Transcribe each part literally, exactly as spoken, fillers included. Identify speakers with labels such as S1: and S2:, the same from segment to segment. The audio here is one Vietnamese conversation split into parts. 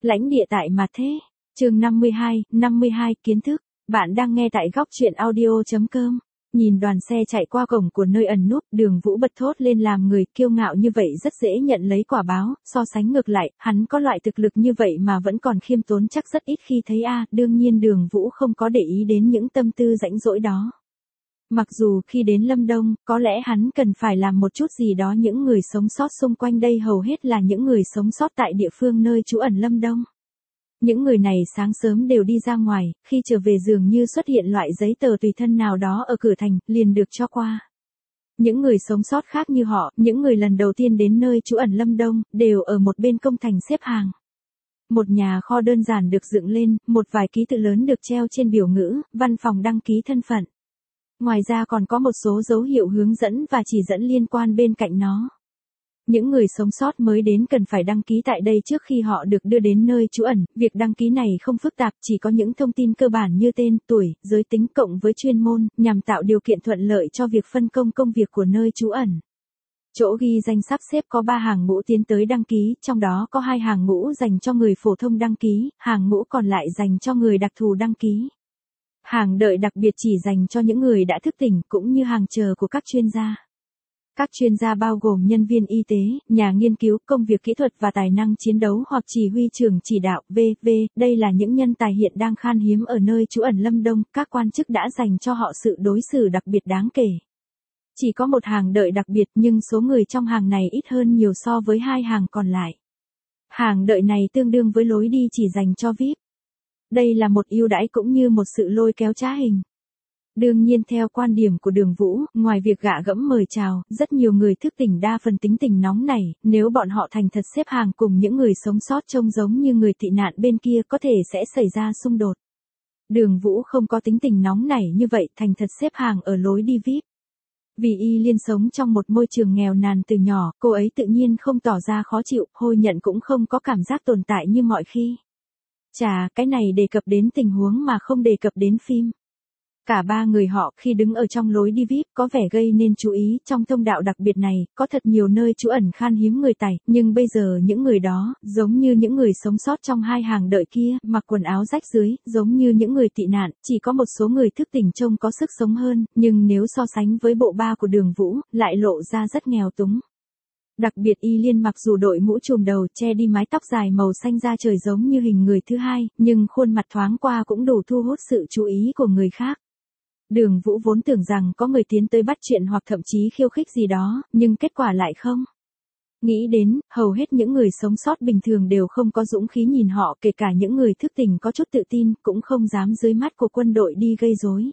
S1: Lãnh địa tại Mà Thế. Chương năm mươi hai, năm mươi hai kiến thức. Bạn đang nghe tại góc truyện audio chấm com. Nhìn đoàn xe chạy qua cổng của nơi ẩn núp, Đường Vũ bật thốt lên, làm người kiêu ngạo như vậy rất dễ nhận lấy quả báo, so sánh ngược lại, hắn có loại thực lực như vậy mà vẫn còn khiêm tốn chắc rất ít khi thấy a. Đương nhiên Đường Vũ không có để ý đến những tâm tư rãnh rỗi đó. Mặc dù khi đến Lâm Đông, có lẽ hắn cần phải làm một chút gì đó, những người sống sót xung quanh đây hầu hết là những người sống sót tại địa phương nơi trú ẩn Lâm Đông. Những người này sáng sớm đều đi ra ngoài, khi trở về dường như xuất hiện loại giấy tờ tùy thân nào đó ở cửa thành, liền được cho qua. Những người sống sót khác như họ, những người lần đầu tiên đến nơi trú ẩn Lâm Đông, đều ở một bên công thành xếp hàng. Một nhà kho đơn giản được dựng lên, một vài ký tự lớn được treo trên biểu ngữ, văn phòng đăng ký thân phận. Ngoài ra còn có một số dấu hiệu hướng dẫn và chỉ dẫn liên quan bên cạnh nó. Những người sống sót mới đến cần phải đăng ký tại đây trước khi họ được đưa đến nơi trú ẩn. Việc đăng ký này không phức tạp, chỉ có những thông tin cơ bản như tên, tuổi, giới tính cộng với chuyên môn, nhằm tạo điều kiện thuận lợi cho việc phân công công việc của nơi trú ẩn. Chỗ ghi danh sắp xếp có ba hàng ngũ tiến tới đăng ký, trong đó có hai hàng ngũ dành cho người phổ thông đăng ký, hàng ngũ còn lại dành cho người đặc thù đăng ký. Hàng đợi đặc biệt chỉ dành cho những người đã thức tỉnh, cũng như hàng chờ của các chuyên gia. Các chuyên gia bao gồm nhân viên y tế, nhà nghiên cứu, công việc kỹ thuật và tài năng chiến đấu hoặc chỉ huy trưởng chỉ đạo, vân vân. Đây là những nhân tài hiện đang khan hiếm ở nơi trú ẩn Lâm Đông, các quan chức đã dành cho họ sự đối xử đặc biệt đáng kể. Chỉ có một hàng đợi đặc biệt nhưng số người trong hàng này ít hơn nhiều so với hai hàng còn lại. Hàng đợi này tương đương với lối đi chỉ dành cho vi ai pi. Đây là một ưu đãi cũng như một sự lôi kéo trá hình. Đương nhiên theo quan điểm của Đường Vũ, ngoài việc gạ gẫm mời chào, rất nhiều người thức tỉnh đa phần tính tình nóng nảy, nếu bọn họ thành thật xếp hàng cùng những người sống sót trông giống như người tị nạn bên kia có thể sẽ xảy ra xung đột. Đường Vũ không có tính tình nóng nảy như vậy, thành thật xếp hàng ở lối đi vi ai pi. Vì Y Liên sống trong một môi trường nghèo nàn từ nhỏ, cô ấy tự nhiên không tỏ ra khó chịu, Hôi Nhận cũng không có cảm giác tồn tại như mọi khi. Chà, cái này đề cập đến tình huống mà không đề cập đến phim. Cả ba người họ khi đứng ở trong lối đi vi ai pi có vẻ gây nên chú ý, trong thông đạo đặc biệt này, có thật nhiều nơi trú ẩn khan hiếm người tài, nhưng bây giờ những người đó, giống như những người sống sót trong hai hàng đợi kia, mặc quần áo rách rưới, giống như những người tị nạn, chỉ có một số người thức tỉnh trông có sức sống hơn, nhưng nếu so sánh với bộ ba của Đường Vũ, lại lộ ra rất nghèo túng. Đặc biệt Y Liên mặc dù đội mũ trùm đầu che đi mái tóc dài màu xanh da trời giống như hình người thứ hai, nhưng khuôn mặt thoáng qua cũng đủ thu hút sự chú ý của người khác. Đường Vũ vốn tưởng rằng có người tiến tới bắt chuyện hoặc thậm chí khiêu khích gì đó, nhưng kết quả lại không. Nghĩ đến, hầu hết những người sống sót bình thường đều không có dũng khí nhìn họ, kể cả những người thức tỉnh có chút tự tin, cũng không dám dưới mắt của quân đội đi gây rối.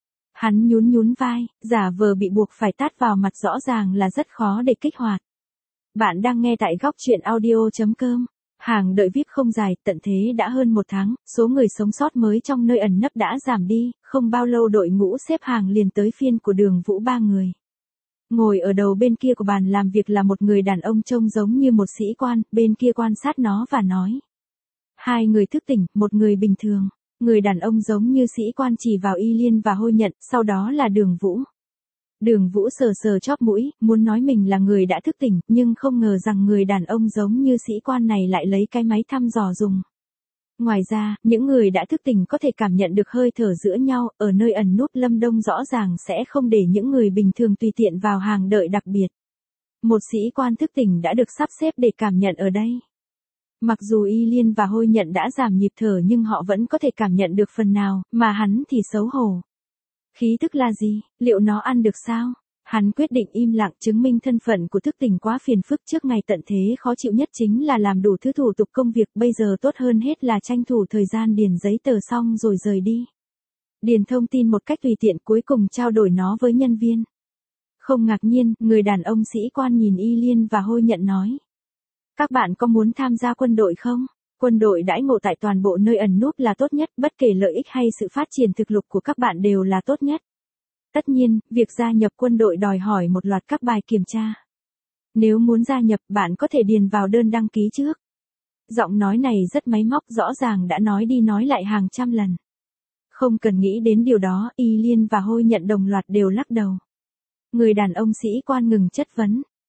S1: Hắn nhún nhún vai, giả vờ bị buộc phải tát vào mặt rõ ràng là rất khó để kích hoạt. Bạn đang nghe tại góc truyện audio chấm com. Hàng đợi vi ai pi không dài, tận thế đã hơn một tháng, số người sống sót mới trong nơi ẩn nấp đã giảm đi, không bao lâu đội ngũ xếp hàng liền tới phiên của Đường Vũ ba người. Ngồi ở đầu bên kia của bàn làm việc là một người đàn ông trông giống như một sĩ quan, bên kia quan sát nó và nói. Hai người thức tỉnh, một người bình thường. Người đàn ông giống như sĩ quan chỉ vào Y Liên và Hôi Nhận, sau đó là Đường Vũ. Đường Vũ sờ sờ chóp mũi, muốn nói mình là người đã thức tỉnh, nhưng không ngờ rằng người đàn ông giống như sĩ quan này lại lấy cái máy thăm dò dùng. Ngoài ra, những người đã thức tỉnh có thể cảm nhận được hơi thở giữa nhau, ở nơi ẩn núp Lâm Đông rõ ràng sẽ không để những người bình thường tùy tiện vào hàng đợi đặc biệt. Một sĩ quan thức tỉnh đã được sắp xếp để cảm nhận ở đây. Mặc dù Y Liên và Hôi Nhận đã giảm nhịp thở nhưng họ vẫn có thể cảm nhận được phần nào, mà hắn thì xấu hổ. Khí thức là gì? Liệu nó ăn được sao? Hắn quyết định im lặng, chứng minh thân phận của thức tỉnh quá phiền phức trước ngày tận thế, khó chịu nhất chính là làm đủ thứ thủ tục công việc, bây giờ tốt hơn hết là tranh thủ thời gian điền giấy tờ xong rồi rời đi. Điền thông tin một cách tùy tiện, cuối cùng trao đổi nó với nhân viên. Không ngạc nhiên, người đàn ông sĩ quan nhìn Y Liên và Hôi Nhận nói. Các bạn có muốn tham gia quân đội không? Quân đội đãi ngộ tại toàn bộ nơi ẩn núp là tốt nhất, bất kể lợi ích hay sự phát triển thực lực của các bạn đều là tốt nhất. Tất nhiên, việc gia nhập quân đội đòi hỏi một loạt các bài kiểm tra. Nếu muốn gia nhập, bạn có thể điền vào đơn đăng ký trước. Giọng nói này rất máy móc, rõ ràng đã nói đi nói lại hàng trăm lần. Không cần nghĩ đến điều đó, Y Liên và Hôi Nhận đồng loạt đều lắc đầu. Người đàn ông sĩ quan ngừng chất vấn.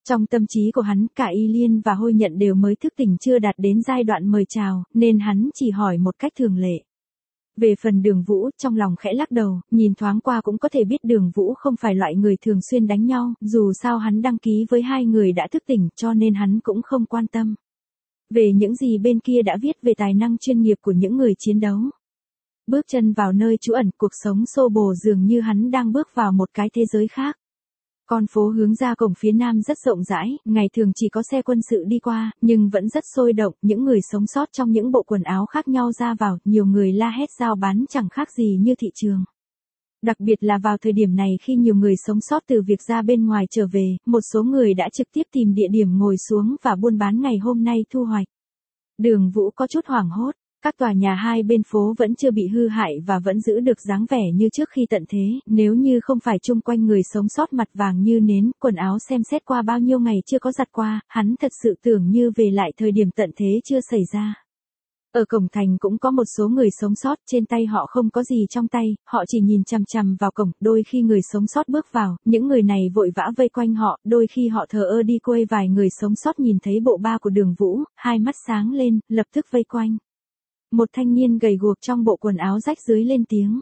S1: Trong tâm trí của hắn, cả Y Liên và Hôi Nhận đều mới thức tỉnh chưa đạt đến giai đoạn mời chào, nên hắn chỉ hỏi một cách thường lệ. Về phần Đường Vũ, trong lòng khẽ lắc đầu, nhìn thoáng qua cũng có thể biết Đường Vũ không phải loại người thường xuyên đánh nhau, dù sao hắn đăng ký với hai người đã thức tỉnh cho nên hắn cũng không quan tâm. Về những gì bên kia đã viết về tài năng chuyên nghiệp của những người chiến đấu. Bước chân vào nơi trú ẩn, cuộc sống xô bồ dường như hắn đang bước vào một cái thế giới khác. Con phố hướng ra cổng phía nam rất rộng rãi, ngày thường chỉ có xe quân sự đi qua, nhưng vẫn rất sôi động, những người sống sót trong những bộ quần áo khác nhau ra vào, nhiều người la hét giao bán chẳng khác gì như thị trường. Đặc biệt là vào thời điểm này khi nhiều người sống sót từ việc ra bên ngoài trở về, một số người đã trực tiếp tìm địa điểm ngồi xuống và buôn bán ngày hôm nay thu hoạch. Đường Vũ có chút hoảng hốt. Các tòa nhà hai bên phố vẫn chưa bị hư hại và vẫn giữ được dáng vẻ như trước khi tận thế, nếu như không phải chung quanh người sống sót mặt vàng như nến, quần áo xem xét qua bao nhiêu ngày chưa có giặt qua, hắn thật sự tưởng như về lại thời điểm tận thế chưa xảy ra. Ở cổng thành cũng có một số người sống sót, trên tay họ không có gì trong tay, họ chỉ nhìn chằm chằm vào cổng, đôi khi người sống sót bước vào, những người này vội vã vây quanh họ, đôi khi họ thờ ơ đi quay vài người sống sót nhìn thấy bộ ba của Đường Vũ, hai mắt sáng lên, lập tức vây quanh. Một thanh niên gầy guộc trong bộ quần áo rách rưới lên tiếng.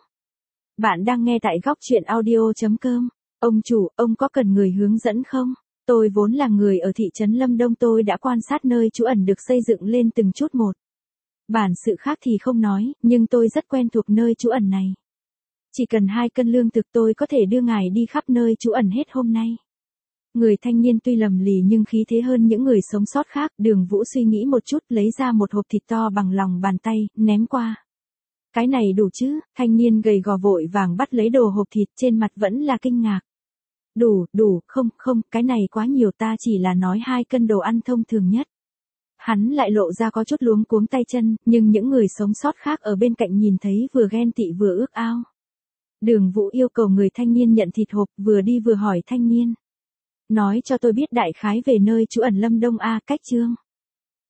S1: Bạn đang nghe tại góc truyện audio chấm com. Ông chủ, ông có cần người hướng dẫn không? Tôi vốn là người ở thị trấn Lâm Đông, tôi đã quan sát nơi trú ẩn được xây dựng lên từng chút một. Bản sự khác thì không nói, nhưng tôi rất quen thuộc nơi trú ẩn này. Chỉ cần hai cân lương thực tôi có thể đưa ngài đi khắp nơi trú ẩn hết hôm nay. Người thanh niên tuy lầm lì nhưng khí thế hơn những người sống sót khác, Đường Vũ suy nghĩ một chút, lấy ra một hộp thịt to bằng lòng bàn tay, ném qua. Cái này đủ chứ? Thanh niên gầy gò vội vàng bắt lấy đồ hộp thịt, trên mặt vẫn là kinh ngạc. Đủ, đủ, không, không, cái này quá nhiều, ta chỉ là nói hai cân đồ ăn thông thường nhất. Hắn lại lộ ra có chút luống cuống tay chân, nhưng những người sống sót khác ở bên cạnh nhìn thấy vừa ghen tị vừa ước ao. Đường Vũ yêu cầu người thanh niên nhận thịt hộp, vừa đi vừa hỏi thanh niên. Nói cho tôi biết đại khái về nơi trú ẩn Lâm Đông a, cách chương.